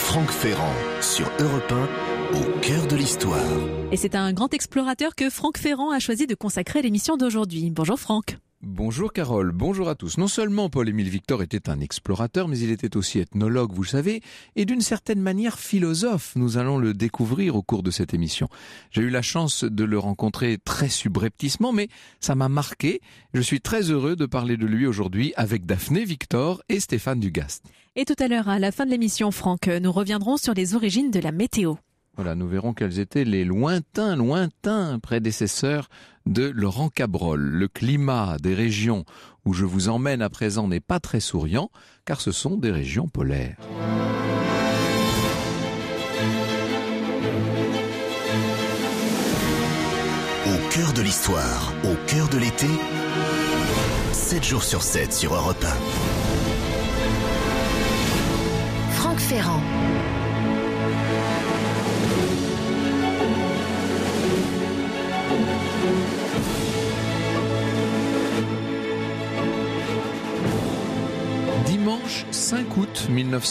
Franck Ferrand sur Europe 1, au cœur de l'histoire. Et c'est un grand explorateur que Franck Ferrand a choisi de consacrer l'émission d'aujourd'hui. Bonjour Franck. Bonjour Carole, bonjour à tous. Non seulement Paul-Émile Victor était un explorateur, mais il était aussi ethnologue, vous le savez, et d'une certaine manière philosophe. Nous allons le découvrir au cours de cette émission. J'ai eu la chance de le rencontrer très subrepticement, mais ça m'a marqué. Je suis très heureux de parler de lui aujourd'hui avec Daphné Victor et Stéphane Dugast. Et tout à l'heure, à la fin de l'émission, Franck, nous reviendrons sur les origines de la météo. Voilà, nous verrons quels étaient les lointains prédécesseurs de Laurent Cabrol. Le climat des régions où je vous emmène à présent n'est pas très souriant, car ce sont des régions polaires. Au cœur de l'histoire, au cœur de l'été, 7 jours sur 7 sur Europe 1. Franck Ferrand. Dimanche 5 août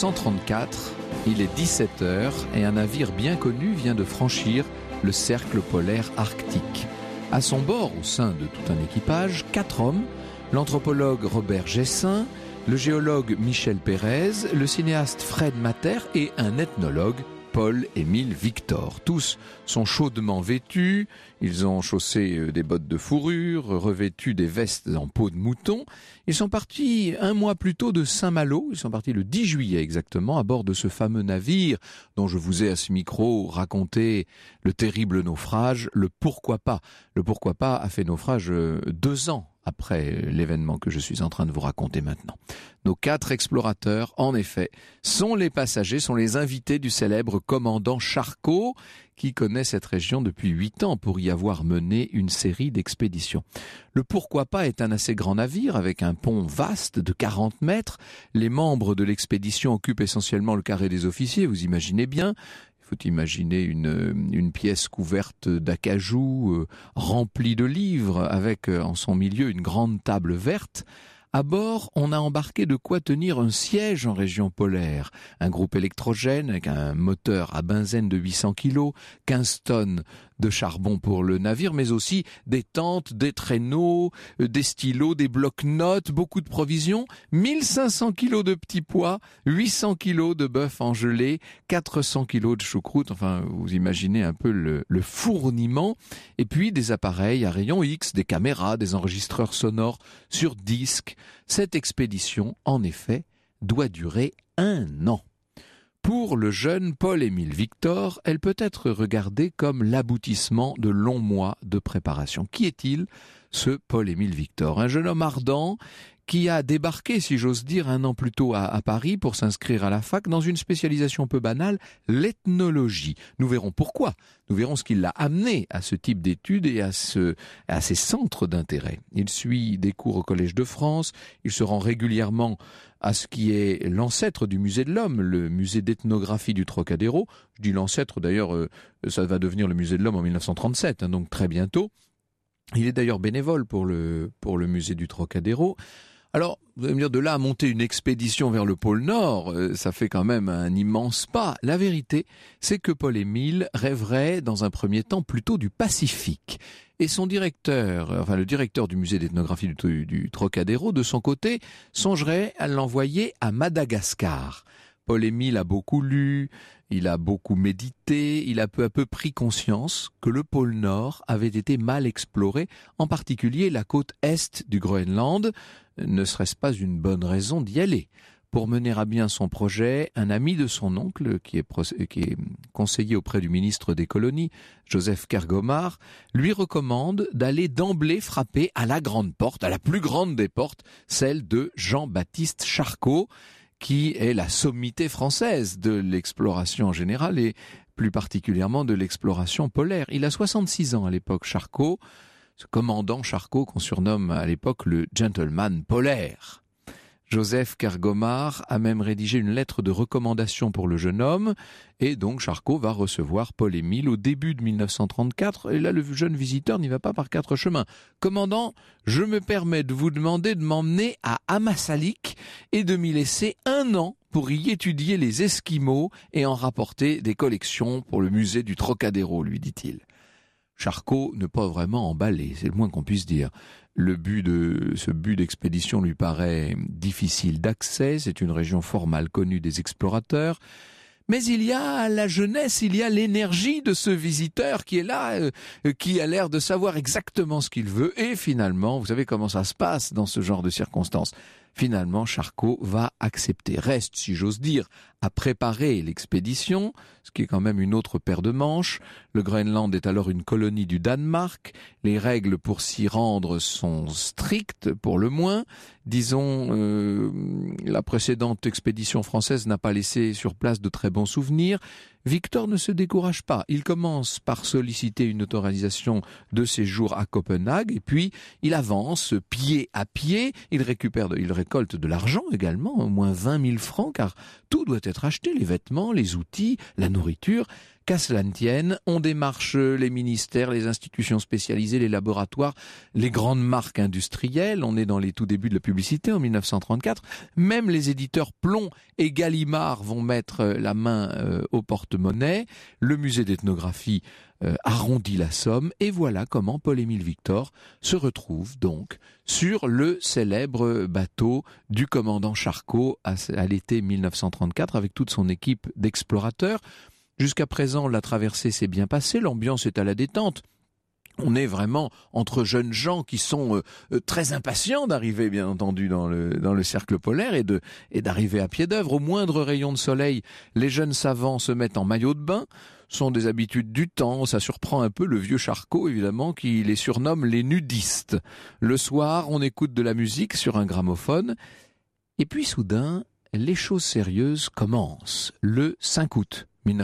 1934, il est 17h et un navire bien connu vient de franchir le cercle polaire arctique. À son bord, au sein de tout un équipage, 4 hommes, l'anthropologue Robert Gessin, le géologue Michel Pérez, le cinéaste Fred Matter et un ethnologue, Paul-Émile Victor. Tous sont chaudement vêtus, ils ont chaussé des bottes de fourrure, revêtu des vestes en peau de mouton. Ils sont partis un mois plus tôt de Saint-Malo, ils sont partis le 10 juillet exactement, à bord de ce fameux navire dont je vous ai à ce micro raconté le terrible naufrage, le pourquoi pas. Le pourquoi pas a fait naufrage 2 ans après l'événement que je suis en train de vous raconter maintenant. Nos 4 explorateurs, en effet, sont les passagers, sont les invités du célèbre commandant Charcot, qui connaît cette région depuis 8 ans pour y avoir mené une série d'expéditions. Le Pourquoi pas est un assez grand navire avec un pont vaste de 40 mètres. Les membres de l'expédition occupent essentiellement le carré des officiers, vous imaginez bien. Il faut imaginer une pièce couverte d'acajou, remplie de livres, avec en son milieu une grande table verte. À bord, on a embarqué de quoi tenir un siège en région polaire. Un groupe électrogène avec un moteur à benzène de 800 kg, 15 tonnes de charbon pour le navire, mais aussi des tentes, des traîneaux, des stylos, des blocs-notes, beaucoup de provisions, 1500 kg de petits pois, 800 kg de bœuf en gelée, 400 kg de choucroute, enfin vous imaginez un peu le fourniment, et puis des appareils à rayon X, des caméras, des enregistreurs sonores sur disque. Cette expédition, en effet, doit durer 1 an. Pour le jeune Paul-Émile Victor, elle peut être regardée comme l'aboutissement de longs mois de préparation. Qui est-il, ce Paul-Émile Victor ? Un jeune homme ardent qui a débarqué, si j'ose dire, 1 an plus tôt à Paris pour s'inscrire à la fac dans une spécialisation peu banale, l'ethnologie. Nous verrons pourquoi. Nous verrons ce qui l'a amené à ce type d'études et à ces centres d'intérêt. Il suit des cours au Collège de France, il se rend régulièrement à ce qui est l'ancêtre du musée de l'homme, le musée d'ethnographie du Trocadéro. Je dis l'ancêtre, d'ailleurs, ça va devenir le musée de l'homme en 1937, donc très bientôt. Il est d'ailleurs bénévole pour le musée du Trocadéro. Alors, vous allez me dire, de là à monter une expédition vers le pôle Nord, ça fait quand même un immense pas. La vérité, c'est que Paul-Émile rêverait dans un premier temps plutôt du Pacifique. Et son directeur, le directeur du musée d'ethnographie du Trocadéro, de son côté, songerait à l'envoyer à Madagascar. Paul-Émile a beaucoup lu, il a beaucoup médité, il a peu à peu pris conscience que le pôle Nord avait été mal exploré, en particulier la côte est du Groenland. Ne serait-ce pas une bonne raison d'y aller ? Pour mener à bien son projet, un ami de son oncle, qui est conseiller auprès du ministre des colonies, Joseph Kergomar, lui recommande d'aller d'emblée frapper à la grande porte, à la plus grande des portes, celle de Jean-Baptiste Charcot, qui est la sommité française de l'exploration en général et plus particulièrement de l'exploration polaire. Il a 66 ans à l'époque, Charcot, ce commandant Charcot qu'on surnomme à l'époque le gentleman polaire. Joseph Kergomar a même rédigé une lettre de recommandation pour le jeune homme, et donc Charcot va recevoir Paul-Émile au début de 1934, et là le jeune visiteur n'y va pas par 4 chemins. Commandant, je me permets de vous demander de m'emmener à Ammassalik et de m'y laisser 1 an pour y étudier les Esquimaux et en rapporter des collections pour le musée du Trocadéro, lui dit-il. Charcot n'est pas vraiment emballé, c'est le moins qu'on puisse dire. Ce but d'expédition lui paraît difficile d'accès, c'est une région fort mal connue des explorateurs. Mais il y a la jeunesse, il y a l'énergie de ce visiteur qui est là, qui a l'air de savoir exactement ce qu'il veut. Et finalement, vous savez comment ça se passe dans ce genre de circonstances. Finalement, Charcot va accepter. Reste, si j'ose dire, à préparer l'expédition, ce qui est quand même une autre paire de manches. Le Groenland est alors une colonie du Danemark. Les règles pour s'y rendre sont strictes, pour le moins. Disons, la précédente expédition française n'a pas laissé sur place de très bons souvenirs. Victor ne se décourage pas. Il commence par solliciter une autorisation de séjour à Copenhague et puis il avance pied à pied. Il récolte de l'argent également, au moins 20 000 francs, car tout doit être acheté, les vêtements, les outils, la nourriture. Qu'à cela ne tienne, on démarche les ministères, les institutions spécialisées, les laboratoires, les grandes marques industrielles. On est dans les tout débuts de la publicité en 1934. Même les éditeurs Plomb et Gallimard vont mettre la main au porte-monnaie. Le musée d'ethnographie arrondit la somme. Et voilà comment Paul-Émile Victor se retrouve donc sur le célèbre bateau du commandant Charcot à l'été 1934 avec toute son équipe d'explorateurs. Jusqu'à présent, la traversée s'est bien passée, l'ambiance est à la détente. On est vraiment entre jeunes gens qui sont très impatients d'arriver, bien entendu, dans le cercle polaire et d'arriver à pied d'œuvre. Au moindre rayon de soleil, les jeunes savants se mettent en maillot de bain. Ce sont des habitudes du temps. Ça surprend un peu le vieux Charcot, évidemment, qui les surnomme les nudistes. Le soir, on écoute de la musique sur un gramophone. Et puis soudain, les choses sérieuses commencent. Le 5 août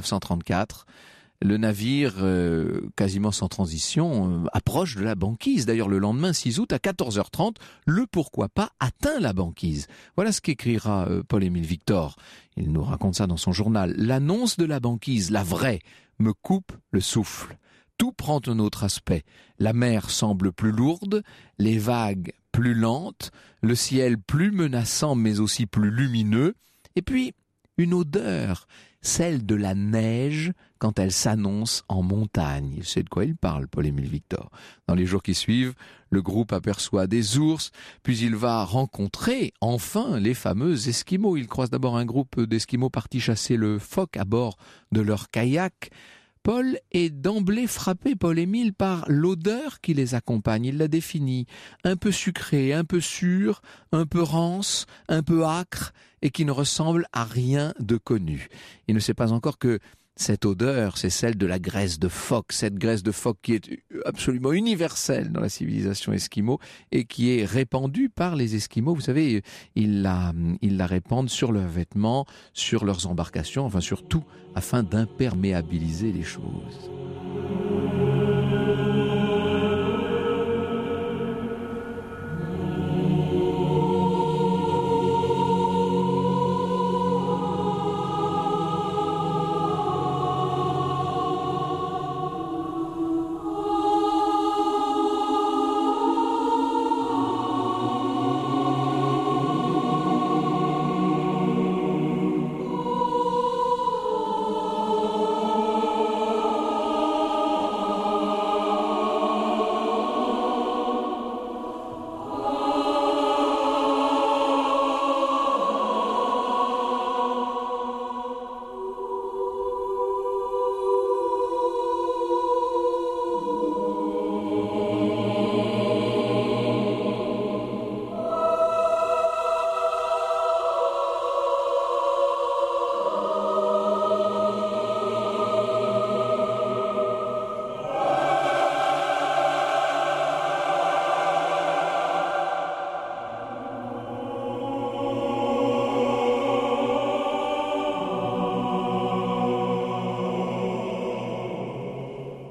1934, le navire, quasiment sans transition, approche de la banquise. D'ailleurs, le lendemain, 6 août, à 14h30, le pourquoi pas atteint la banquise. Voilà ce qu'écrira Paul-Émile Victor. Il nous raconte ça dans son journal. L'annonce de la banquise, la vraie, me coupe le souffle. Tout prend un autre aspect. La mer semble plus lourde, les vagues plus lentes, le ciel plus menaçant mais aussi plus lumineux, et puis une odeur, celle de la neige quand elle s'annonce en montagne. Il sait de quoi il parle, Paul-Émile Victor. Dans les jours qui suivent, le groupe aperçoit des ours, puis il va rencontrer enfin les fameux Esquimaux. Il croise d'abord un groupe d'Esquimaux partis chasser le phoque à bord de leur kayak. Paul est d'emblée frappé, Paul-Émile, par l'odeur qui les accompagne. Il la définit, un peu sucrée, un peu sûre, un peu rance, un peu âcre, et qui ne ressemble à rien de connu. Il ne sait pas encore que cette odeur, c'est celle de la graisse de phoque, cette graisse de phoque qui est absolument universelle dans la civilisation esquimau et qui est répandue par les Esquimaux. Vous savez, ils la répandent sur leurs vêtements, sur leurs embarcations, enfin sur tout, afin d'imperméabiliser les choses.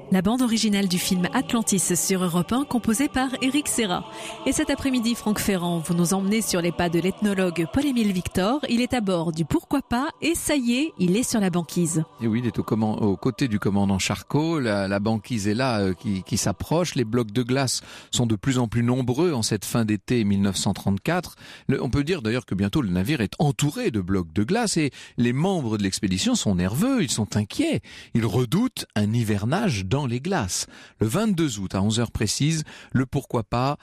La bande originale du film Atlantis sur Europe 1, composée par Éric Serra. Et cet après-midi, Franck Ferrand, vous nous emmenez sur les pas de l'ethnologue Paul-Émile Victor. Il est à bord du Pourquoi pas et ça y est, il est sur la banquise. Et oui, il est aux côtés du commandant Charcot. La banquise est là, qui s'approche. Les blocs de glace sont de plus en plus nombreux en cette fin d'été 1934. On peut dire d'ailleurs que bientôt le navire est entouré de blocs de glace et les membres de l'expédition sont nerveux, ils sont inquiets. Ils redoutent un hivernage dans les glaces. Le 22 août à 11h précises, le Pourquoi pas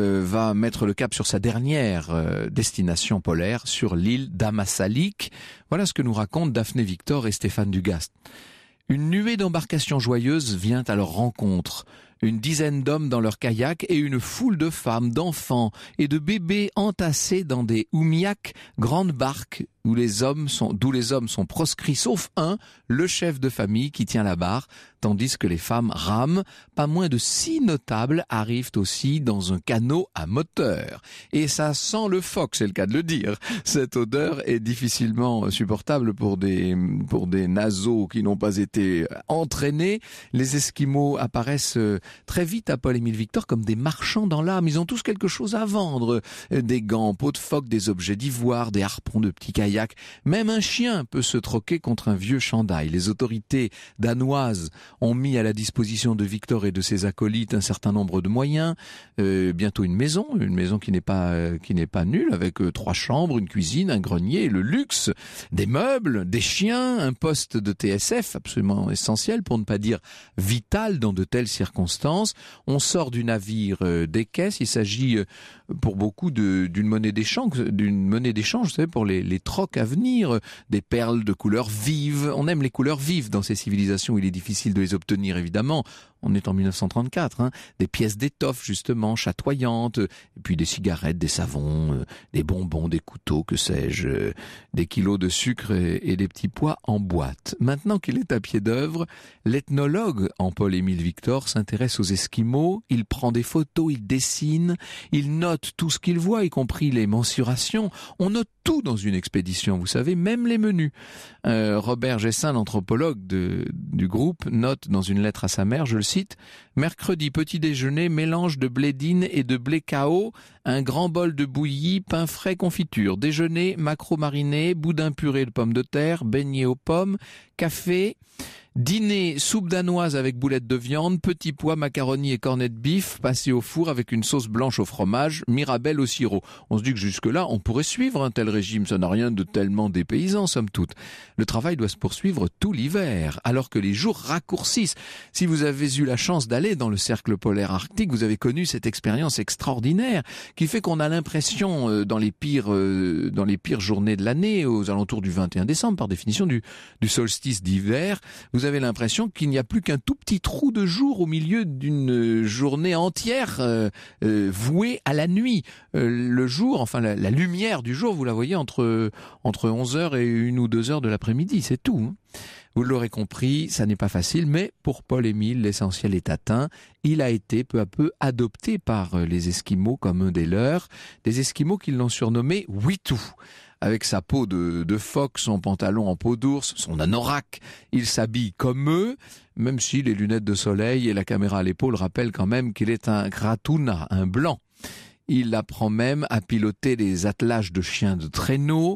va mettre le cap sur sa dernière destination polaire, sur l'île d'Ammassalik. Voilà ce que nous racontent Daphné Victor et Stéphane Dugast. Une nuée d'embarcations joyeuses vient à leur rencontre. Une dizaine d'hommes dans leur kayak et une foule de femmes, d'enfants et de bébés entassés dans des oumiaks, grandes barques d'où les hommes sont proscrits, sauf un, le chef de famille qui tient la barre, tandis que les femmes rament. Pas moins de 6 notables arrivent aussi dans un canot à moteur. Et ça sent le phoque, c'est le cas de le dire. Cette odeur est difficilement supportable pour des naseaux qui n'ont pas été entraînés. Les Esquimaux apparaissent très vite à Paul-Émile Victor comme des marchands dans l'âme. Ils ont tous quelque chose à vendre. Des gants, peau de phoque, des objets d'ivoire, des harpons de petits kayaks. Même un chien peut se troquer contre un vieux chandail. Les autorités danoises ont mis à la disposition de Victor et de ses acolytes un certain nombre de moyens. Bientôt une maison qui n'est pas nulle, avec 3 chambres, une cuisine, un grenier, le luxe, des meubles, des chiens, un poste de TSF absolument essentiel, pour ne pas dire vital dans de telles circonstances. On sort du navire des caisses. Il s'agit pour beaucoup d'une monnaie d'échange, vous savez, pour les trocs à venir, des perles de couleurs vives. On aime les couleurs vives dans ces civilisations où il est difficile de les obtenir, évidemment. On est en 1934, des pièces d'étoffe justement chatoyantes, et puis des cigarettes, des savons, des bonbons, des couteaux, que sais-je, des kilos de sucre et des petits pois en boîte. Maintenant qu'il est à pied d'œuvre, l'ethnologue en Paul-Émile Victor s'intéresse aux Esquimaux, il prend des photos, il dessine, il note tout ce qu'il voit, y compris les mensurations. On note tout dans une expédition, vous savez, même les menus. Robert Gessin, l'anthropologue du groupe, note dans une lettre à sa mère, je le cite, « Mercredi, petit déjeuner, mélange de blé d'Inde et de blé cao, un grand bol de bouillie, pain frais, confiture. Déjeuner, maquereau mariné, boudin puré de pommes de terre, beignet aux pommes, café. Dîner, soupe danoise avec boulettes de viande, petits pois, macaroni et cornets de bif, passés au four avec une sauce blanche au fromage, mirabelle au sirop. » On se dit que jusque-là, on pourrait suivre un tel régime. Ça n'a rien de tellement dépaysant, somme toute. Le travail doit se poursuivre tout l'hiver, alors que les jours raccourcissent. Si vous avez eu la chance d'aller dans le cercle polaire arctique, vous avez connu cette expérience extraordinaire qui fait qu'on a l'impression, dans les pires journées de l'année, aux alentours du 21 décembre, par définition du solstice d'hiver, vous avez l'impression qu'il n'y a plus qu'un tout petit trou de jour au milieu d'une journée entière vouée à la nuit. Le jour, enfin la lumière du jour, vous la voyez entre 11h et 1 ou 2h de l'après-midi, c'est tout. Vous l'aurez compris, ça n'est pas facile, mais pour Paul-Émile, l'essentiel est atteint. Il a été peu à peu adopté par les Esquimaux comme un des leurs, des Esquimaux qui l'ont surnommé Witu. Avec sa peau de phoque, son pantalon en peau d'ours, son anorak, il s'habille comme eux, même si les lunettes de soleil et la caméra à l'épaule rappellent quand même qu'il est un gratuna, un blanc. Il apprend même à piloter les attelages de chiens de traîneau.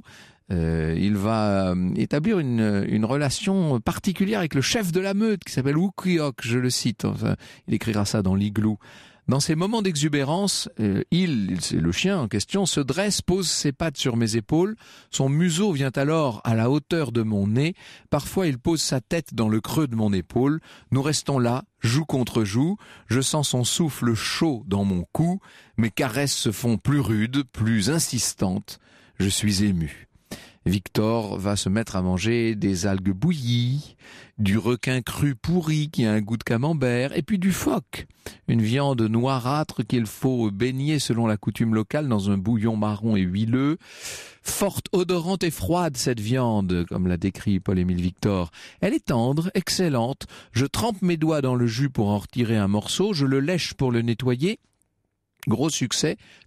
Il va établir une relation particulière avec le chef de la meute qui s'appelle Wukiok, je le cite. Enfin, il écrira ça dans l'Igloo. Dans ces moments d'exubérance, c'est le chien en question, se dresse, pose ses pattes sur mes épaules. Son museau vient alors à la hauteur de mon nez. Parfois, il pose sa tête dans le creux de mon épaule. Nous restons là, joue contre joue. Je sens son souffle chaud dans mon cou. Mes caresses se font plus rudes, plus insistantes. Je suis ému. Victor va se mettre à manger des algues bouillies, du requin cru pourri qui a un goût de camembert, et puis du phoque, une viande noirâtre qu'il faut baigner selon la coutume locale dans un bouillon marron et huileux. Forte, odorante et froide cette viande, comme l'a décrit Paul-Émile Victor. Elle est tendre, excellente. Je trempe mes doigts dans le jus pour en retirer un morceau, je le lèche pour le nettoyer. Gros succès,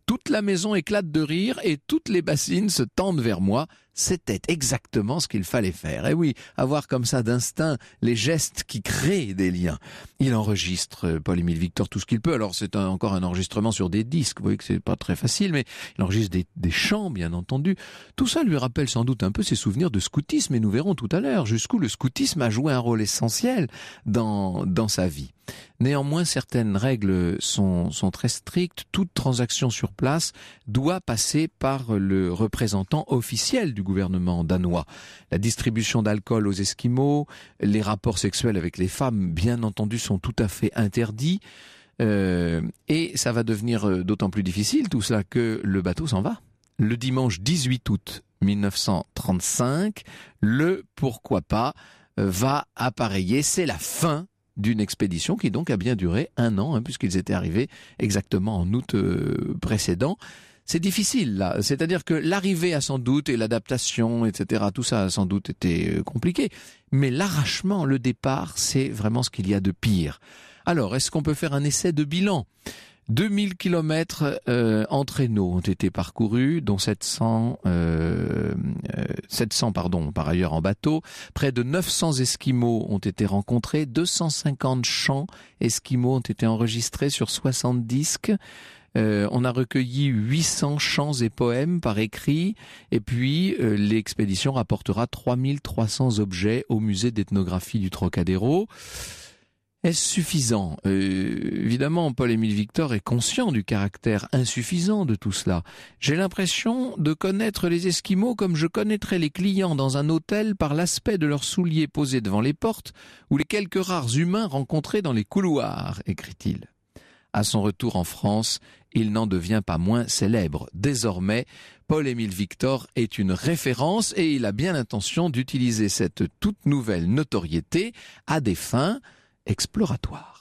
Toute la maison éclate de rire et toutes les bassines se tendent vers moi. C'était exactement ce qu'il fallait faire. Et oui, avoir comme ça d'instinct les gestes qui créent des liens. Il enregistre, Paul-Émile Victor, tout ce qu'il peut. Alors c'est encore un enregistrement sur des disques. Vous voyez que c'est pas très facile, mais il enregistre des chants, bien entendu. Tout ça lui rappelle sans doute un peu ses souvenirs de scoutisme, et nous verrons tout à l'heure jusqu'où le scoutisme a joué un rôle essentiel dans sa vie. Néanmoins, certaines règles sont très strictes. Toute transaction sur place doit passer par le représentant officiel du gouvernement danois. La distribution d'alcool aux Esquimaux, les rapports sexuels avec les femmes, bien entendu, sont tout à fait interdits. Et ça va devenir d'autant plus difficile, tout cela, que le bateau s'en va. Le dimanche 18 août 1935, le pourquoi pas va appareiller. C'est la fin d'une expédition qui donc a bien duré 1 an, puisqu'ils étaient arrivés exactement en août précédent. C'est difficile là, c'est-à-dire que l'arrivée a sans doute, et l'adaptation, etc., tout ça a sans doute été compliqué, mais l'arrachement, le départ, c'est vraiment ce qu'il y a de pire. Alors, est-ce qu'on peut faire un essai de bilan ? 2000 kilomètres en traîneau ont été parcourus, dont 700 par ailleurs en bateau. Près de 900 Esquimaux ont été rencontrés, 250 chants Esquimaux ont été enregistrés sur 60 disques. On a recueilli 800 chants et poèmes par écrit, et puis l'expédition rapportera 3300 objets au musée d'ethnographie du Trocadéro. Est-ce suffisant ? Évidemment, Paul-Émile Victor est conscient du caractère insuffisant de tout cela. J'ai l'impression de connaître les Esquimaux comme je connaîtrais les clients dans un hôtel par l'aspect de leurs souliers posés devant les portes ou les quelques rares humains rencontrés dans les couloirs, écrit-il. À son retour en France, il n'en devient pas moins célèbre. Désormais, Paul-Émile Victor est une référence et il a bien l'intention d'utiliser cette toute nouvelle notoriété à des fins exploratoire.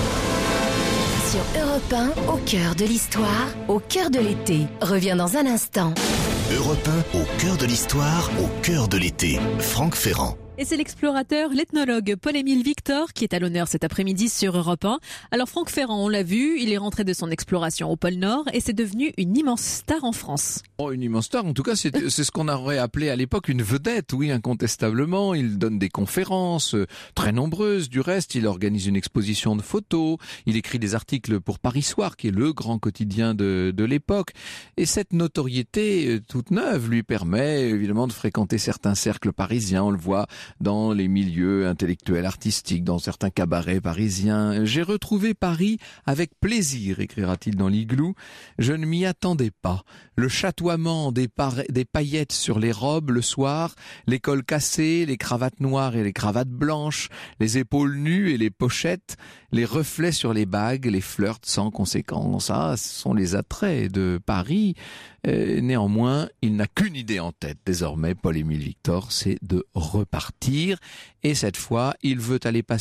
Sur Europe 1, au cœur de l'histoire, au cœur de l'été, revient dans un instant. Europe 1, au cœur de l'histoire, au cœur de l'été. Franck Ferrand. Et c'est l'explorateur, l'ethnologue Paul-Émile Victor qui est à l'honneur cet après-midi sur Europe 1. Alors Franck Ferrand, on l'a vu, il est rentré de son exploration au pôle Nord et c'est devenu une immense star en France. Oh, une immense star, en tout cas c'est ce qu'on aurait appelé à l'époque une vedette, oui, incontestablement. Il donne des conférences, très nombreuses du reste, il organise une exposition de photos, il écrit des articles pour Paris Soir, qui est le grand quotidien de l'époque. Et cette notoriété toute neuve lui permet évidemment de fréquenter certains cercles parisiens, on le voit dans les milieux intellectuels artistiques, dans certains cabarets parisiens. J'ai retrouvé Paris avec plaisir, écrira-t-il dans l'Igloo. Je ne m'y attendais pas. Le chatoiement des paillettes sur les robes le soir, les cols cassés, les cravates noires et les cravates blanches, les épaules nues et les pochettes, les reflets sur les bagues, les flirts sans conséquence. Ah, ce sont les attraits de Paris. Néanmoins, il n'a qu'une idée en tête désormais, Paul-Émile Victor, c'est de repartir. Et cette fois, il veut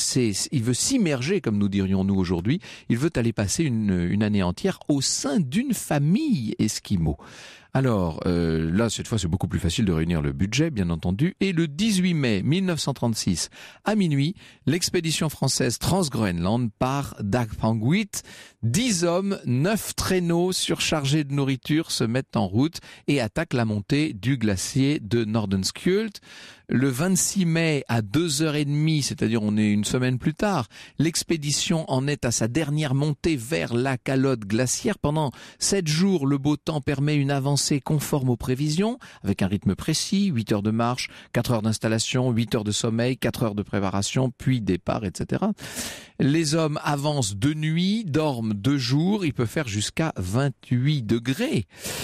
s'immerger, comme nous dirions nous aujourd'hui, il veut aller passer une année entière au sein d'une famille esquimau. Alors, là, cette fois, c'est beaucoup plus facile de réunir le budget, bien entendu. Et le 18 mai 1936, à minuit, l'expédition française Transgroenland part d'Agpanguit. 10 hommes, 9 traîneaux surchargés de nourriture se mettent en route et attaquent la montée du glacier de Nordenskjöld. Le 26 mai à 2h30, c'est-à-dire on est une semaine plus tard, l'expédition en est à sa dernière montée vers la calotte glaciaire. Pendant 7 jours, le beau temps permet une avancée conforme aux prévisions, avec un rythme précis, 8 heures de marche, 4 heures d'installation, 8 heures de sommeil, 4 heures de préparation, puis départ, etc. Les hommes avancent de nuit, dorment 2 jours, il peut faire jusqu'à 28 degrés.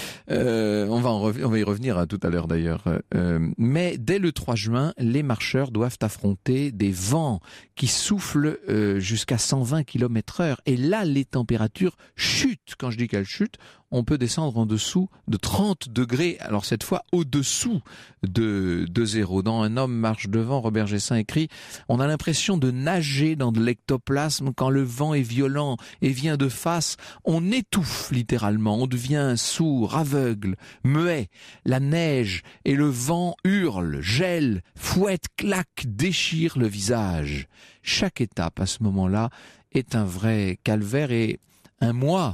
On va y revenir tout à l'heure d'ailleurs. Mais dès le 3 juin, les marcheurs doivent affronter des vents qui soufflent jusqu'à 120 km/h. Et là, les températures chutent. Quand je dis qu'elles chutent, on peut descendre en dessous de 30 degrés. Alors cette fois, au-dessous de zéro. Dans Un homme marche devant, Robert Gessin écrit « On a l'impression de nager dans de l'ectoplasme quand le vent est violent et vient de face. On étouffe littéralement, on devient sourd, aveugle, muet. La neige et le vent hurlent, gèlent, fouettent, claquent, déchirent le visage. Chaque étape à ce moment-là est un vrai calvaire et un mois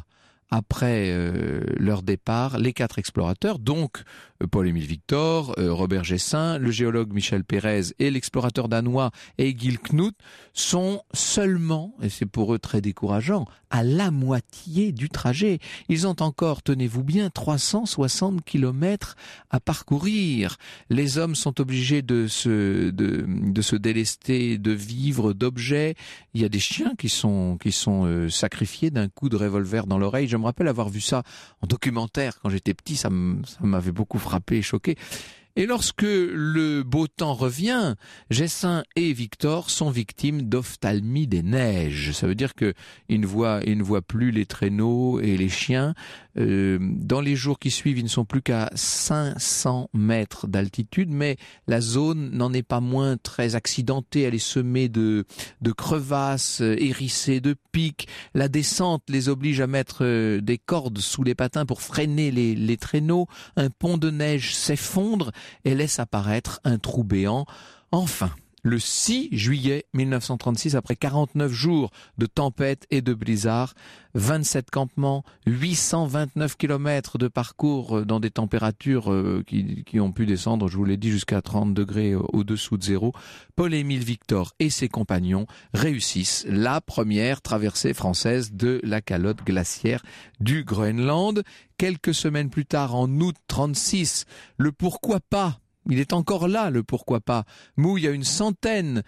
après leur départ, les 4 explorateurs, donc Paul-Émile Victor, Robert Gessin, le géologue Michel Pérez et l'explorateur danois Egil Knut, sont seulement, et c'est pour eux très décourageant, à la moitié du trajet. Ils ont encore, tenez-vous bien, 360 kilomètres à parcourir. Les hommes sont obligés de se délester de vivres, d'objets. Il y a des chiens qui sont sacrifiés d'un coup de revolver dans l'oreille. Je me rappelle avoir vu ça en documentaire quand j'étais petit, ça m'avait beaucoup frappé et choqué. Et lorsque le beau temps revient, Gessin et Victor sont victimes d'ophtalmie des neiges. Ça veut dire que ils ne voient plus les traîneaux et les chiens. Dans les jours qui suivent, ils ne sont plus qu'à 500 mètres d'altitude, mais la zone n'en est pas moins très accidentée. Elle est semée de crevasses, hérissée de pics. La descente les oblige à mettre des cordes sous les patins pour freiner les traîneaux. Un pont de neige s'effondre et laisse apparaître un trou béant. Enfin, le 6 juillet 1936, après 49 jours de tempête et de blizzard, 27 campements, 829 kilomètres de parcours dans des températures qui ont pu descendre, je vous l'ai dit, jusqu'à 30 degrés au-dessous de zéro, Paul-Émile Victor et ses compagnons réussissent la première traversée française de la calotte glaciaire du Groenland. Quelques semaines plus tard, en août 36, le pourquoi pas, il est encore là, le pourquoi pas, mouille à une centaine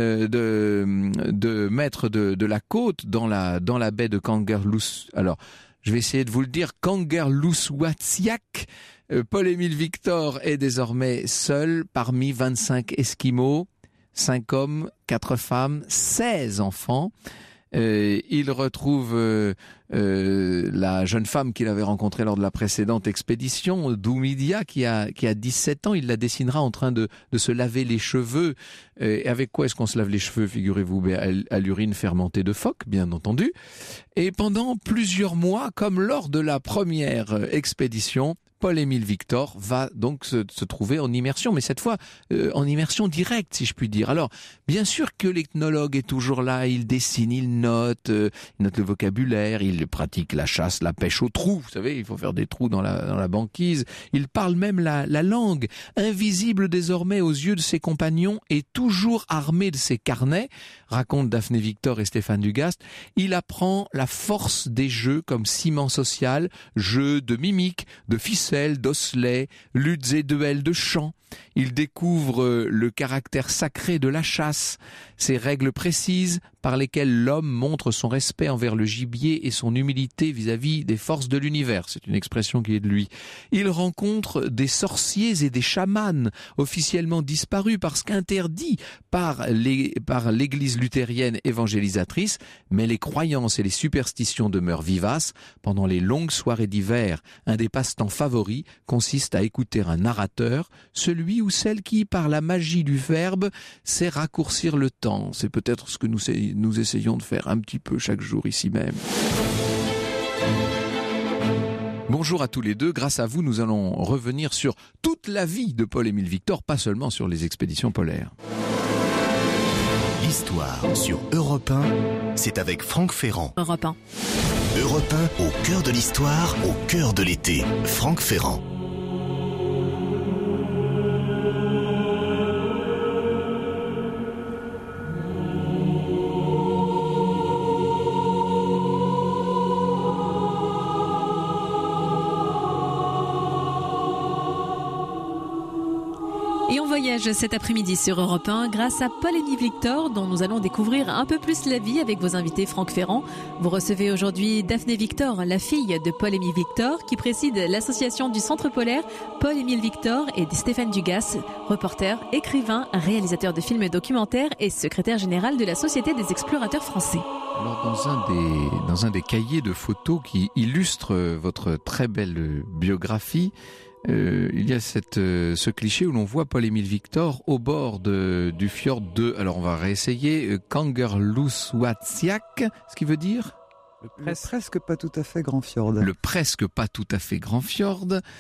de mètres de la côte dans la baie de Kangerlussuaq. Alors, je vais essayer de vous le dire, Kangerlussuaq. Paul-Émile Victor est désormais seul parmi 25 Esquimaux, 5 hommes, 4 femmes, 16 enfants. Il retrouve la jeune femme qu'il avait rencontrée lors de la précédente expédition, Doumidia, qui a 17 ans. Il la dessinera en train de se laver les cheveux. Et avec quoi est-ce qu'on se lave les cheveux, figurez-vous? À l'urine fermentée de phoque, bien entendu. Et pendant plusieurs mois, comme lors de la première expédition, Paul-Émile Victor va donc se trouver en immersion, mais cette fois en immersion directe, si je puis dire. Alors, bien sûr que l'ethnologue est toujours là, il dessine, il note le vocabulaire, il pratique la chasse, la pêche au trou, vous savez, il faut faire des trous dans la banquise. Il parle même la langue, invisible désormais aux yeux de ses compagnons et toujours armé de ses carnets, racontent Daphné Victor et Stéphane Dugast. Il apprend la force des jeux comme ciment social, jeux de mimique, de ficelle, d'osselets, luttes et duels de chant. Il découvre le caractère sacré de la chasse, ses règles précises par lesquelles l'homme montre son respect envers le gibier et son humilité vis-à-vis des forces de l'univers. C'est une expression qui est de lui. Il rencontre des sorciers et des chamans officiellement disparus parce qu'interdits par l'église luthérienne évangélisatrice, mais les croyances et les superstitions demeurent vivaces. Pendant les longues soirées d'hiver, un des passe-temps favoris consiste à écouter un narrateur, celui ou celle qui, par la magie du verbe, sait raccourcir le temps. C'est peut-être ce que nous essayons de faire un petit peu chaque jour ici même. Bonjour à tous les deux. Grâce à vous, nous allons revenir sur toute la vie de Paul-Émile Victor, pas seulement sur les expéditions polaires. L'histoire sur Europe 1, c'est avec Franck Ferrand. Europe 1. Europe 1, au cœur de l'histoire, au cœur de l'été. Franck Ferrand. Et on voyage cet après-midi sur Europe 1 grâce à Paul-Émile Victor, dont nous allons découvrir un peu plus la vie avec vos invités Franck Ferrand. Vous recevez aujourd'hui Daphné Victor, la fille de Paul-Émile Victor, qui préside l'association du Centre polaire Paul-Émile Victor, et Stéphane Dugast, reporter, écrivain, réalisateur de films et documentaires et secrétaire général de la Société des explorateurs français. Alors dans un des cahiers de photos qui illustre votre très belle biographie, il y a ce cliché où l'on voit Paul-Émile Victor au bord du fjord de, alors on va réessayer, Kangerlussuaq, ce qui veut dire le presque pas tout à fait grand fjord. Le presque pas tout à fait grand fjord.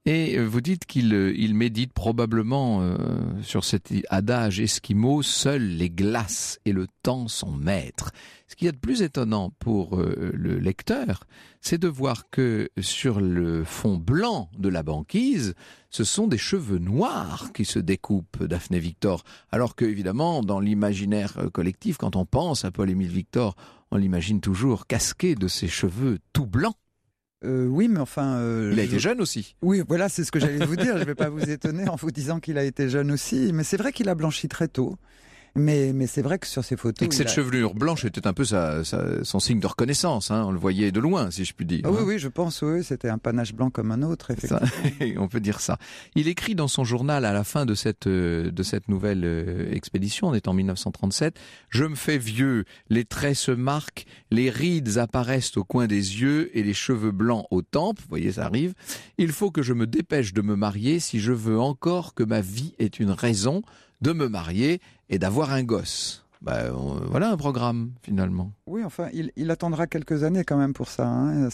Et vous dites qu'il médite probablement sur cet adage esquimau, seuls les glaces et le temps sont maîtres. Ce qu'il y a de plus étonnant pour le lecteur, c'est de voir que sur le fond blanc de la banquise, ce sont des cheveux noirs qui se découpent, Daphné Victor. Alors que, évidemment, dans l'imaginaire collectif, quand on pense à Paul-Émile Victor, on l'imagine toujours casqué de ses cheveux tout blancs. Oui, mais enfin... il a été jeune aussi. Oui, voilà, c'est ce que j'allais vous dire. Je ne vais pas vous étonner en vous disant qu'il a été jeune aussi. Mais c'est vrai qu'il a blanchi très tôt. Mais c'est vrai que sur ces photos... Et que cette chevelure blanche était un peu son signe de reconnaissance. Hein. On le voyait de loin, si je puis dire. Ah, oui, je pense, oui, c'était un panache blanc comme un autre, effectivement. On peut dire ça. Il écrit dans son journal, à la fin de cette nouvelle expédition, on est en 1937, « Je me fais vieux, les traits se marquent, les rides apparaissent au coin des yeux et les cheveux blancs aux tempes. » Vous voyez, ça arrive. « Il faut que je me dépêche de me marier si je veux encore que ma vie ait une raison de me marier et d'avoir un gosse. » Voilà un programme, finalement. Oui, enfin, il attendra quelques années quand même pour ça. Hein,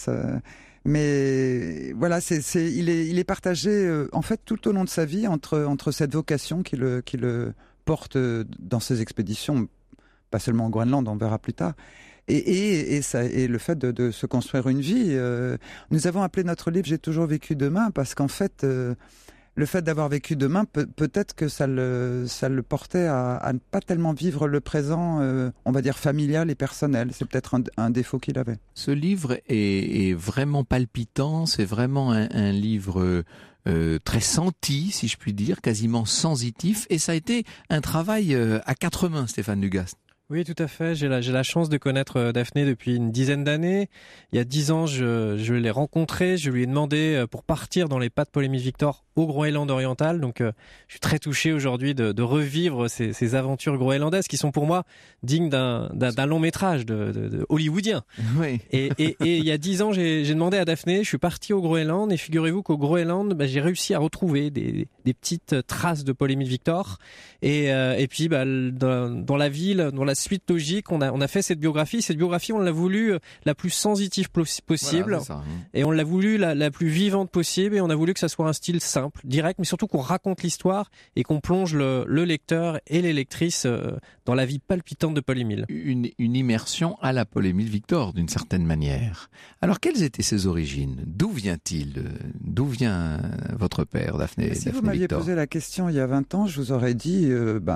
mais voilà, il est partagé, en fait, tout au long de sa vie entre cette vocation qui le porte dans ses expéditions, pas seulement au Groenland, on verra plus tard, et le fait de se construire une vie. Nous avons appelé notre livre « J'ai toujours vécu demain » parce qu'en fait... le fait d'avoir vécu demain, peut-être que ça le portait à ne pas tellement vivre le présent, on va dire familial et personnel. C'est peut-être un défaut qu'il avait. Ce livre est vraiment palpitant, c'est vraiment un livre très senti, si je puis dire, quasiment sensitif. Et ça a été un travail à quatre mains, Stéphane Dugast. Oui, tout à fait. J'ai la chance de connaître Daphné depuis une dizaine d'années. Il y a 10 ans, je l'ai rencontré. Je lui ai demandé pour partir dans les pas de Paul-Émile Victor au Groenland oriental. Donc, je suis très touché aujourd'hui de revivre ces aventures groenlandaises qui sont pour moi dignes d'un long métrage de hollywoodien. Oui. Et il y a 10 ans, j'ai demandé à Daphné. Je suis parti au Groenland et figurez-vous qu'au Groenland, j'ai réussi à retrouver des petites traces de Paul-Émile Victor. Et puis, dans la ville, dans la suite logique, on a fait cette biographie. Cette biographie, on l'a voulu la plus sensitive possible. Voilà, c'est ça, hein. Et on l'a voulu la plus vivante possible. Et on a voulu que ça soit un style simple, direct, mais surtout qu'on raconte l'histoire et qu'on plonge le lecteur et les lectrices dans la vie palpitante de Paul-Émile. Une immersion à la Paul-Émile Victor, d'une certaine manière. Alors, quelles étaient ses origines ? D'où vient-il ? D'où vient votre père, Daphné Si Daphné vous m'aviez Victor posé la question il y a 20 ans, je vous aurais dit...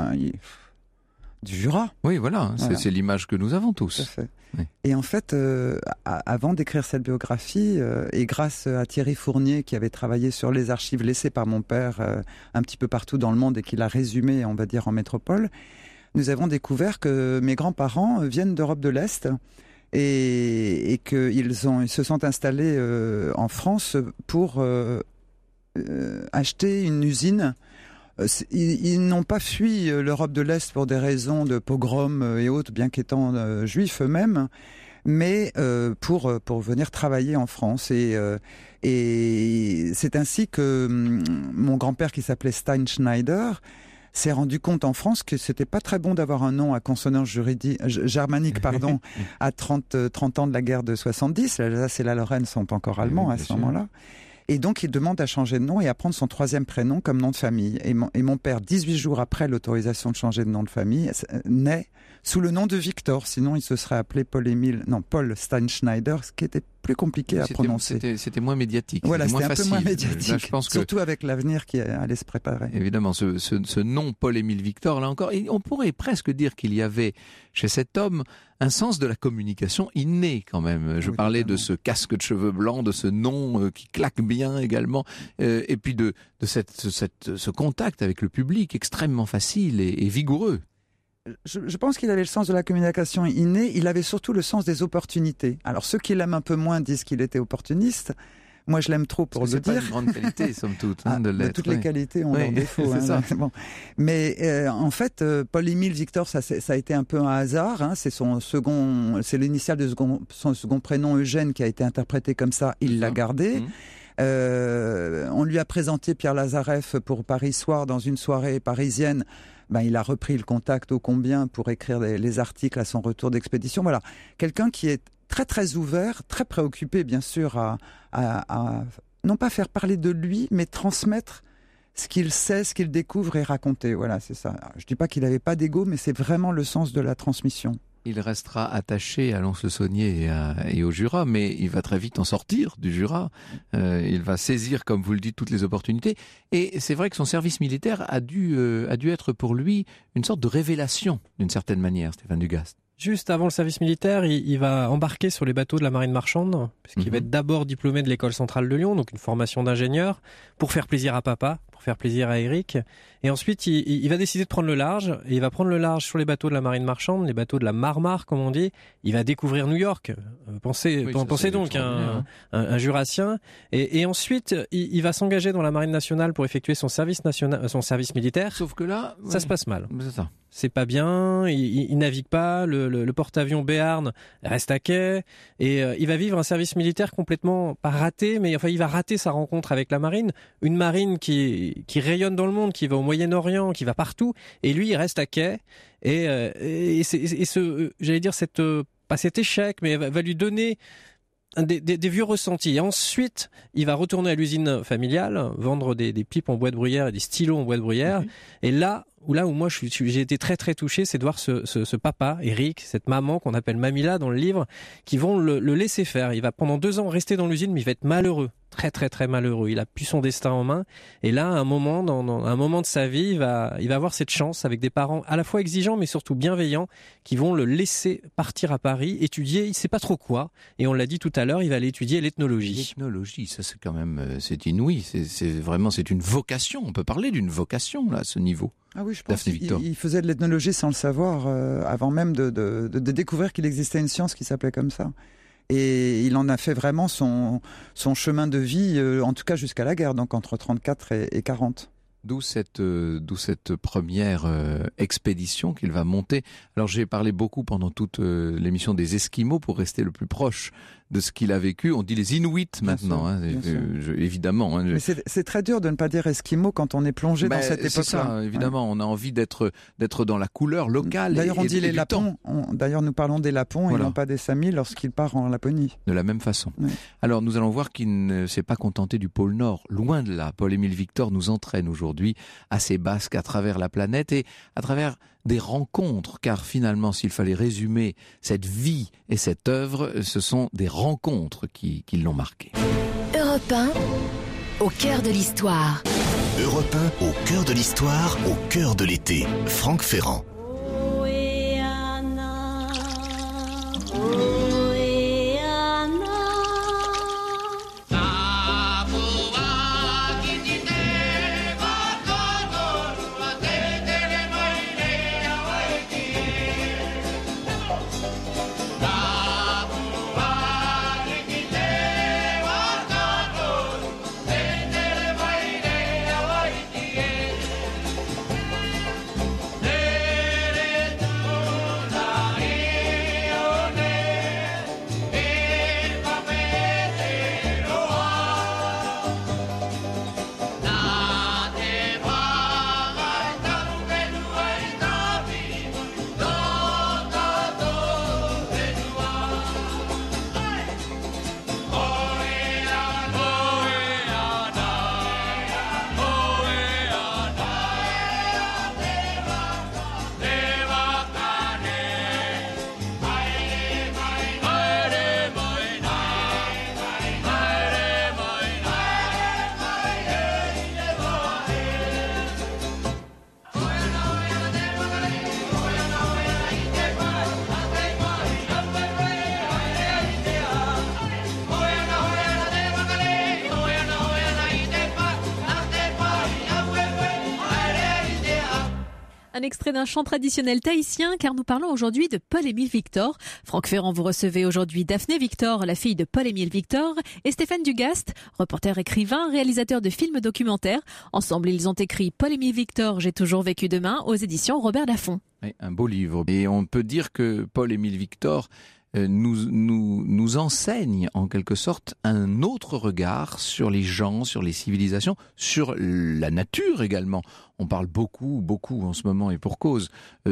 du Jura. Oui, voilà. C'est l'image que nous avons tous. Tout à fait. Oui. Et en fait, avant d'écrire cette biographie, et grâce à Thierry Fournier, qui avait travaillé sur les archives laissées par mon père un petit peu partout dans le monde et qui l'a résumé, on va dire, en métropole, nous avons découvert que mes grands-parents viennent d'Europe de l'Est et qu'ils se sont installés en France pour acheter une usine. Ils n'ont pas fui l'Europe de l'Est pour des raisons de pogrom et autres, bien qu'étant juifs eux-mêmes, mais pour venir travailler en France. Et c'est ainsi que mon grand-père, qui s'appelait Steinschneider, s'est rendu compte en France que c'était pas très bon d'avoir un nom à consonance germanique, à 30 ans de la guerre de 70. L'Alsace et la Lorraine sont encore allemands à ce moment-là. Et donc, il demande à changer de nom et à prendre son troisième prénom comme nom de famille. Et mon père, 18 jours après l'autorisation de changer de nom de famille, naît sous le nom de Victor. Sinon, il se serait appelé Paul Steinschneider, ce qui était plus compliqué à prononcer. C'était moins médiatique. Voilà, c'était un peu moins médiatique. Là, je pense surtout avec l'avenir qui allait se préparer. Évidemment, ce nom Paul-Émile Victor, là encore, on pourrait presque dire qu'il y avait chez cet homme un sens de la communication inné quand même. Je parlais de ce casque de cheveux blancs, de ce nom qui claque bien également, et puis de ce contact avec le public extrêmement facile et vigoureux. Je pense qu'il avait le sens de la communication inné, il avait surtout le sens des opportunités. Alors ceux qui l'aiment un peu moins disent qu'il était opportuniste. Moi, je l'aime trop pour le dire. C'est pas une grande qualité, somme toute, de l'être. Toutes les qualités ont leurs défauts. Bon. Mais en fait, Paul-Émile Victor, ça a été un peu un hasard. C'est l'initiale de son second prénom, Eugène, qui a été interprété comme ça. Il l'a gardé. On lui a présenté Pierre Lazareff pour Paris Soir dans une soirée parisienne. Il a repris le contact ô combien pour écrire les articles à son retour d'expédition. Voilà, quelqu'un qui est très très ouvert, très préoccupé bien sûr à non pas faire parler de lui, mais transmettre ce qu'il sait, ce qu'il découvre et raconter. Voilà, c'est ça. Alors, je dis pas qu'il n'avait pas d'ego, mais c'est vraiment le sens de la transmission. Il restera attaché à Lons-le-Saunier et au Jura, mais il va très vite en sortir du Jura. Il va saisir, comme vous le dites, toutes les opportunités. Et c'est vrai que son service militaire a dû être pour lui une sorte de révélation, d'une certaine manière, Stéphane Dugast. Juste avant le service militaire, il va embarquer sur les bateaux de la marine marchande, puisqu'il va être d'abord diplômé de l'école centrale de Lyon, donc une formation d'ingénieur, pour faire plaisir à papa, pour faire plaisir à Éric. Et ensuite, il va décider de prendre le large, et il va prendre le large sur les bateaux de la marine marchande, les bateaux de la Marmare, comme on dit. Il va découvrir New York. Pensez donc un Jurassien. Et ensuite, il va s'engager dans la marine nationale pour effectuer son service militaire. Sauf que là, ça se passe mal. C'est ça. C'est pas bien, il navigue pas, le porte-avions Béarn reste à quai, et il va vivre un service militaire complètement, pas raté, mais enfin il va rater sa rencontre avec la marine, une marine qui rayonne dans le monde, qui va au Moyen-Orient, qui va partout, et lui il reste à quai, pas cet échec, mais va lui donner des vieux ressentis. Et ensuite, il va retourner à l'usine familiale, vendre des pipes en bois de bruyère et des stylos en bois de bruyère, et là où moi j'ai été très très touché, c'est de voir ce papa, Éric, cette maman qu'on appelle Mamila dans le livre, qui vont le laisser faire. Il va pendant 2 ans rester dans l'usine, mais il va être malheureux, très très très malheureux. Il a plus son destin en main. Et là, à un moment, dans un moment de sa vie, il va avoir cette chance avec des parents à la fois exigeants, mais surtout bienveillants, qui vont le laisser partir à Paris, étudier, il sait pas trop quoi. Et on l'a dit tout à l'heure, il va aller étudier l'ethnologie. L'ethnologie, ça c'est quand même, c'est inouï. C'est une vocation. On peut parler d'une vocation là, à ce niveau. Ah oui, je pense qu'il faisait de l'ethnologie sans le savoir, avant même de découvrir qu'il existait une science qui s'appelait comme ça. Et il en a fait vraiment son chemin de vie, en tout cas jusqu'à la guerre, donc entre 34 et 40. D'où cette première expédition qu'il va monter. Alors j'ai parlé beaucoup pendant toute l'émission des Esquimaux pour rester le plus proche de ce qu'il a vécu. On dit les Inuits maintenant, évidemment. Mais c'est très dur de ne pas dire Esquimaux quand on est plongé dans cette époque-là. C'est ça, évidemment. Ouais. On a envie d'être dans la couleur locale. D'ailleurs, on dit les Lapons. D'ailleurs, nous parlons des Lapons et non pas des Samis lorsqu'il part en Laponie. De la même façon. Ouais. Alors, nous allons voir qu'il ne s'est pas contenté du pôle Nord. Loin de là, Paul-Émile Victor nous entraîne aujourd'hui à ses basques à travers la planète et à travers des rencontres, car finalement, s'il fallait résumer cette vie et cette œuvre, ce sont des rencontres qui l'ont marqué. Europe 1, au cœur de l'histoire. Europe 1, au cœur de l'histoire, au cœur de l'été. Franck Ferrand. Un extrait d'un chant traditionnel tahitien, car nous parlons aujourd'hui de Paul-Émile Victor. Franck Ferrand, vous recevez aujourd'hui Daphné Victor, la fille de Paul-Émile Victor, et Stéphane Dugast, reporter, écrivain, réalisateur de films documentaires. Ensemble, ils ont écrit Paul-Émile Victor, J'ai toujours vécu demain, aux éditions Robert Laffont. Oui, un beau livre. Et on peut dire que Paul-Émile Victor nous enseigne en quelque sorte un autre regard sur les gens, sur les civilisations, sur la nature également. On parle beaucoup en ce moment, et pour cause,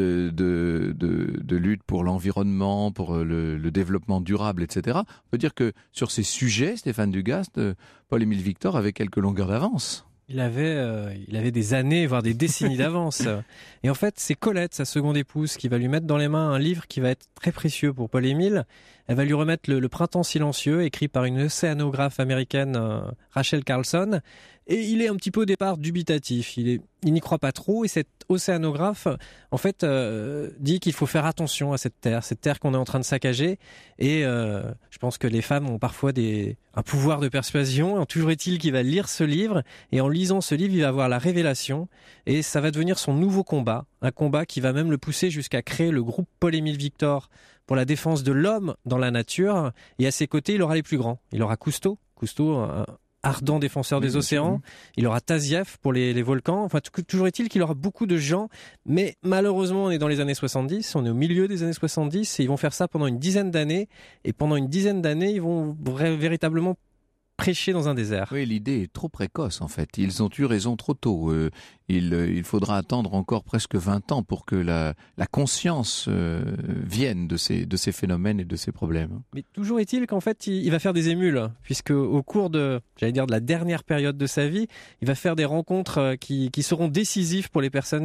de lutte pour l'environnement, pour le développement durable, etc. On peut dire que sur ces sujets, Stéphane Dugast, Paul-Émile Victor avait quelques longueurs d'avance. Il avait des années, voire des décennies d'avance. Et en fait, c'est Colette, sa seconde épouse, qui va lui mettre dans les mains un livre qui va être très précieux pour Paul-Émile. Elle va lui remettre le Printemps silencieux, écrit par une océanographe américaine, Rachel Carlson. Et il est un petit peu au départ dubitatif. Il n'y croit pas trop. Et cette océanographe, en fait, dit qu'il faut faire attention à cette terre qu'on est en train de saccager. Et je pense que les femmes ont parfois un pouvoir de persuasion. Toujours est-il qu'il va lire ce livre. Et en lisant ce livre, il va avoir la révélation. Et ça va devenir son nouveau combat. Un combat qui va même le pousser jusqu'à créer le groupe Paul-Émile Victor pour la défense de l'homme dans la nature. Et à ses côtés, il aura les plus grands. Il aura Cousteau, un ardent défenseur des océans. Il aura Tazieff pour les volcans. Enfin, toujours est-il qu'il aura beaucoup de gens. Mais malheureusement, on est dans les années 70. On est au milieu des années 70. Et ils vont faire ça pendant une dizaine d'années. Et pendant une dizaine d'années, ils vont véritablement prêcher dans un désert. Oui, l'idée est trop précoce en fait. Ils ont eu raison trop tôt. Il faudra attendre encore presque 20 ans pour que la conscience vienne de ces phénomènes et de ces problèmes. Mais toujours est-il qu'en fait, il va faire des émules, puisque au cours de la dernière période de sa vie, il va faire des rencontres qui seront décisives pour les personnes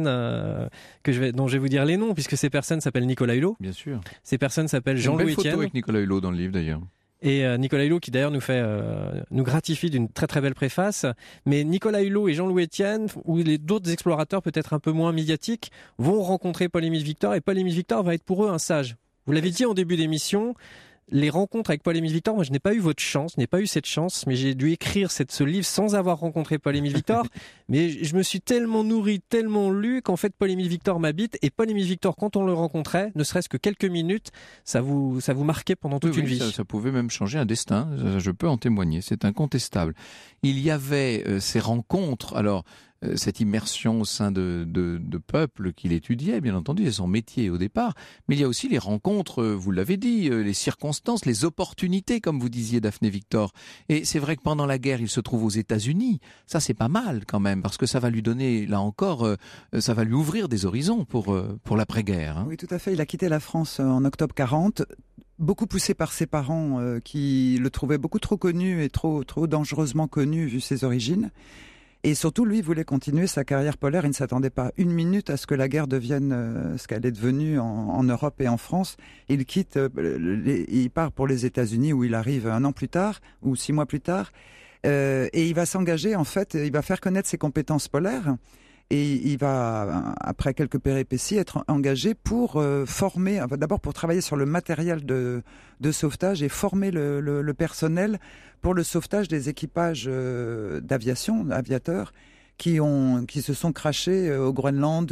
dont je vais vous dire les noms, puisque ces personnes s'appellent Nicolas Hulot. Bien sûr. Ces personnes s'appellent Jean-Louis Etienne. Une belle photo avec Nicolas Hulot dans le livre d'ailleurs. Et Nicolas Hulot qui d'ailleurs nous gratifie d'une très très belle préface. Mais Nicolas Hulot et Jean-Louis Etienne, ou d'autres explorateurs peut-être un peu moins médiatiques, vont rencontrer Paul-Émile Victor, et Paul-Émile Victor va être pour eux un sage. Vous l'avez dit en début d'émission, les rencontres avec Paul-Émile Victor, moi je n'ai pas eu cette chance, mais j'ai dû écrire ce livre sans avoir rencontré Paul-Émile Victor. Mais je me suis tellement nourri, tellement lu, qu'en fait Paul-Émile Victor m'habite. Et Paul-Émile Victor, quand on le rencontrait, ne serait-ce que quelques minutes, ça vous marquait pendant toute une vie. Ça pouvait même changer un destin, je peux en témoigner, c'est incontestable. Il y avait ces rencontres, alors cette immersion au sein de peuples qu'il étudiait, bien entendu, c'est son métier au départ, mais il y a aussi les rencontres, vous l'avez dit, les circonstances, les opportunités, comme vous disiez, Daphné Victor. Et c'est vrai que pendant la guerre, il se trouve aux États-Unis. Ça, c'est pas mal quand même, parce que ça va lui donner, là encore, ça va lui ouvrir des horizons pour l'après-guerre. Hein. Oui, tout à fait. Il a quitté la France en octobre 40. Beaucoup poussé par ses parents qui le trouvaient beaucoup trop connu et trop dangereusement connu vu ses origines. Et surtout, lui voulait continuer sa carrière polaire. Il ne s'attendait pas une minute à ce que la guerre devienne ce qu'elle est devenue en Europe et en France. Il quitte, il part pour les États-Unis où il arrive 1 an plus tard ou 6 mois plus tard. Et il va s'engager, en fait, il va faire connaître ses compétences polaires. Et il va, après quelques péripéties, être engagé pour former, d'abord pour travailler sur le matériel de sauvetage et former le personnel pour le sauvetage des équipages d'aviation, aviateurs, qui se sont crashés au Groenland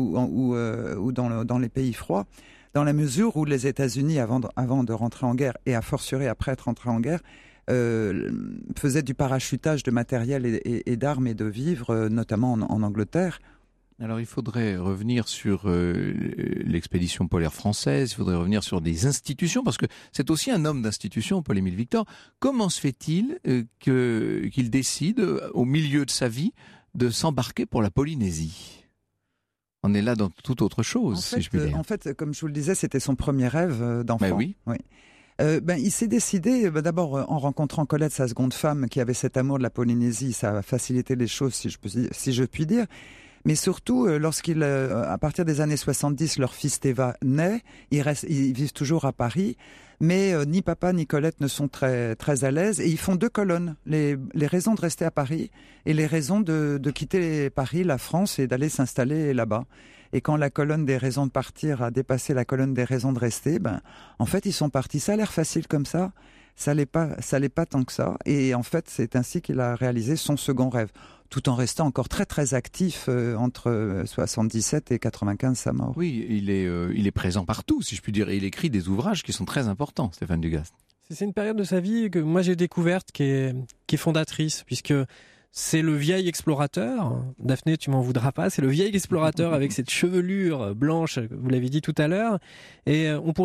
ou dans les pays froids, dans la mesure où les États-Unis, avant de rentrer en guerre, et a fortiori après être rentrés en guerre, faisait du parachutage de matériel et d'armes et de vivres, notamment en Angleterre. Alors il faudrait revenir sur l'expédition polaire française, il faudrait revenir sur des institutions, parce que c'est aussi un homme d'institution, Paul-Émile Victor. Comment se fait-il qu'il décide, au milieu de sa vie, de s'embarquer pour la Polynésie ? On est là dans toute autre chose, si je puis dire. En fait, comme je vous le disais, c'était son premier rêve d'enfant. Ben oui. Oui. Il s'est décidé, d'abord en rencontrant Colette, sa seconde femme, qui avait cet amour de la Polynésie, ça a facilité les choses, si je puis dire. Mais surtout, à partir des années 70, leur fils Théva naît, ils vivent toujours à Paris, mais ni papa ni Colette ne sont très, très à l'aise, et ils font 2 colonnes, les raisons de rester à Paris et les raisons de quitter Paris, la France, et d'aller s'installer là-bas. Et quand la colonne des raisons de partir a dépassé la colonne des raisons de rester, en fait, ils sont partis. Ça a l'air facile comme ça. Ça l'est pas tant que ça. Et en fait, c'est ainsi qu'il a réalisé son second rêve, tout en restant encore très très actif entre 77 et 95, sa mort. Oui, il est présent partout, si je puis dire. Et il écrit des ouvrages qui sont très importants, Stéphane Dugast. C'est une période de sa vie que moi j'ai découverte qui est fondatrice, puisque c'est le vieil explorateur. Daphné, tu m'en voudras pas. C'est le vieil explorateur avec cette chevelure blanche, vous l'avez dit tout à l'heure. Et on pourrait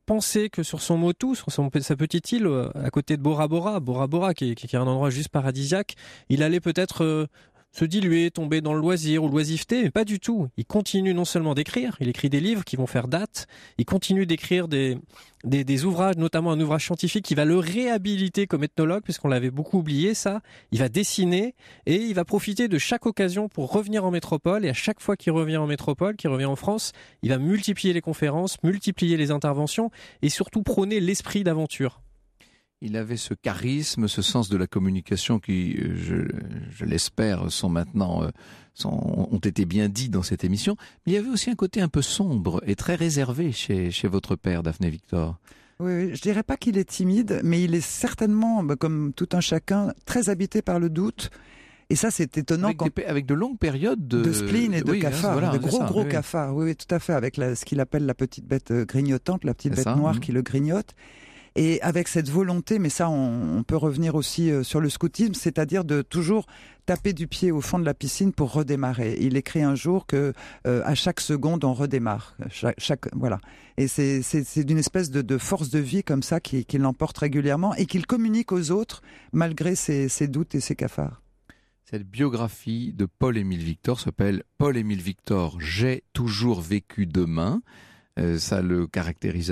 pensé que sur son motu, sur sa petite île à côté de Bora Bora qui est un endroit juste paradisiaque, il allait peut-être se diluer, tomber dans le loisir ou l'oisiveté, mais pas du tout. Il continue non seulement d'écrire, il écrit des livres qui vont faire date, il continue d'écrire des ouvrages, notamment un ouvrage scientifique qui va le réhabiliter comme ethnologue, puisqu'on l'avait beaucoup oublié ça. Il va dessiner et il va profiter de chaque occasion pour revenir en métropole, et à chaque fois qu'il revient en métropole, qu'il revient en France, il va multiplier les conférences, multiplier les interventions et surtout prôner l'esprit d'aventure. Il avait ce charisme, ce sens de la communication qui, je l'espère, ont été bien dits dans cette émission. Mais il y avait aussi un côté un peu sombre et très réservé chez votre père, Daphné Victor. Oui, je dirais pas qu'il est timide, mais il est certainement, comme tout un chacun, très habité par le doute. Et ça, c'est étonnant. Avec de longues périodes de spleen et de cafards, voilà, de gros cafards. Oui, tout à fait, avec ce qu'il appelle la petite bête grignotante, la petite bête noire qui le grignote. Et avec cette volonté, mais ça on peut revenir aussi sur le scoutisme, c'est-à-dire de toujours taper du pied au fond de la piscine pour redémarrer. Il écrit un jour que à chaque seconde on redémarre. Voilà. Et c'est d'une espèce de force de vie comme ça qui l'emporte régulièrement et qu'il communique aux autres malgré ses doutes et ses cafards. Cette biographie de Paul-Émile Victor s'appelle Paul-Émile Victor, j'ai toujours vécu demain. Ça le caractérise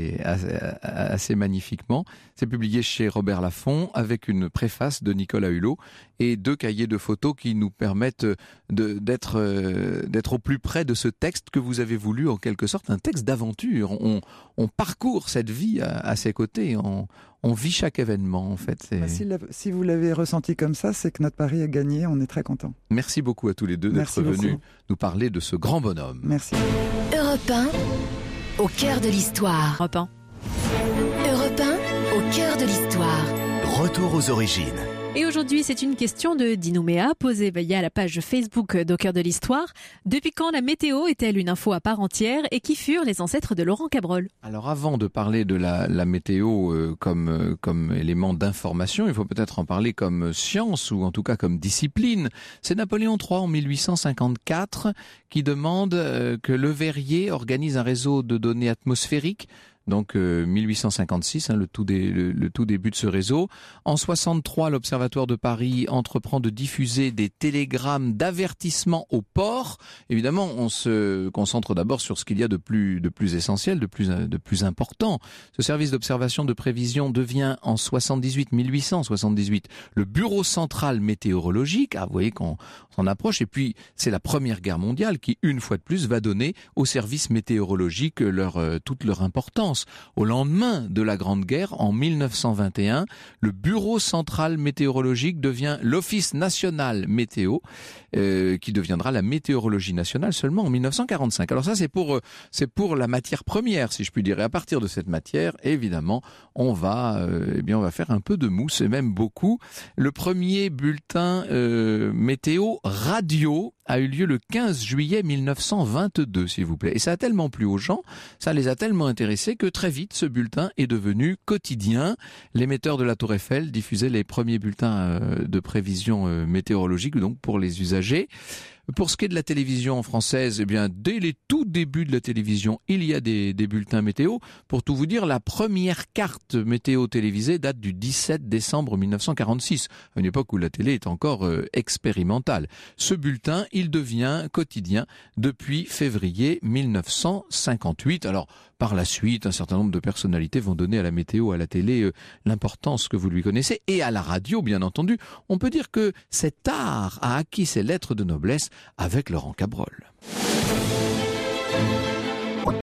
assez magnifiquement. C'est publié chez Robert Laffont avec une préface de Nicolas Hulot et 2 cahiers de photos qui nous permettent d'être au plus près de ce texte que vous avez voulu en quelque sorte un texte d'aventure. On parcourt cette vie à ses côtés. On vit chaque événement en fait. Si vous l'avez ressenti comme ça, c'est que notre pari est gagné. On est très contents. Merci beaucoup à tous les deux d'être venus nous parler de ce grand bonhomme. Merci. Europe 1, au cœur de l'histoire. Europe 1. Europe 1, au cœur de l'histoire. Retour aux origines. Et aujourd'hui, c'est une question de Dinouméa posée via la page Facebook d'Au cœur de l'histoire. Depuis quand la météo est-elle une info à part entière et qui furent les ancêtres de Laurent Cabrol? Alors avant de parler de la météo comme élément d'information, il faut peut-être en parler comme science ou en tout cas comme discipline. C'est Napoléon III en 1854 qui demande que Le Verrier organise un réseau de données atmosphériques. Donc 1856, le tout début de ce réseau. En 63, l'Observatoire de Paris entreprend de diffuser des télégrammes d'avertissement aux ports. Évidemment, on se concentre d'abord sur ce qu'il y a de plus essentiel, de plus important. Ce service d'observation de prévision devient en 1878 le Bureau central météorologique. Ah, vous voyez qu'on s'en approche. Et puis, c'est la Première Guerre mondiale qui, une fois de plus, va donner aux services météorologiques toute leur importance. Au lendemain de la Grande Guerre, en 1921, le Bureau central météorologique devient l'Office national météo, qui deviendra la météorologie nationale seulement en 1945. Alors ça, c'est pour la matière première, si je puis dire. Et à partir de cette matière, évidemment, on va faire un peu de mousse, et même beaucoup. Le premier bulletin météo radio a eu lieu le 15 juillet 1922, s'il vous plaît. Et ça a tellement plu aux gens, ça les a tellement intéressés que très vite, ce bulletin est devenu quotidien. L'émetteur de la Tour Eiffel diffusait les premiers bulletins de prévision météorologique, donc pour les usagers. Pour ce qui est de la télévision française, dès les tout débuts de la télévision, il y a des bulletins météo. Pour tout vous dire, la première carte météo télévisée date du 17 décembre 1946, à une époque où la télé est encore expérimentale. Ce bulletin, il devient quotidien depuis février 1958. Alors, par la suite, un certain nombre de personnalités vont donner à la météo, à la télé, l'importance que vous lui connaissez. Et à la radio, bien entendu, on peut dire que cet art a acquis ses lettres de noblesse avec Laurent Cabrol.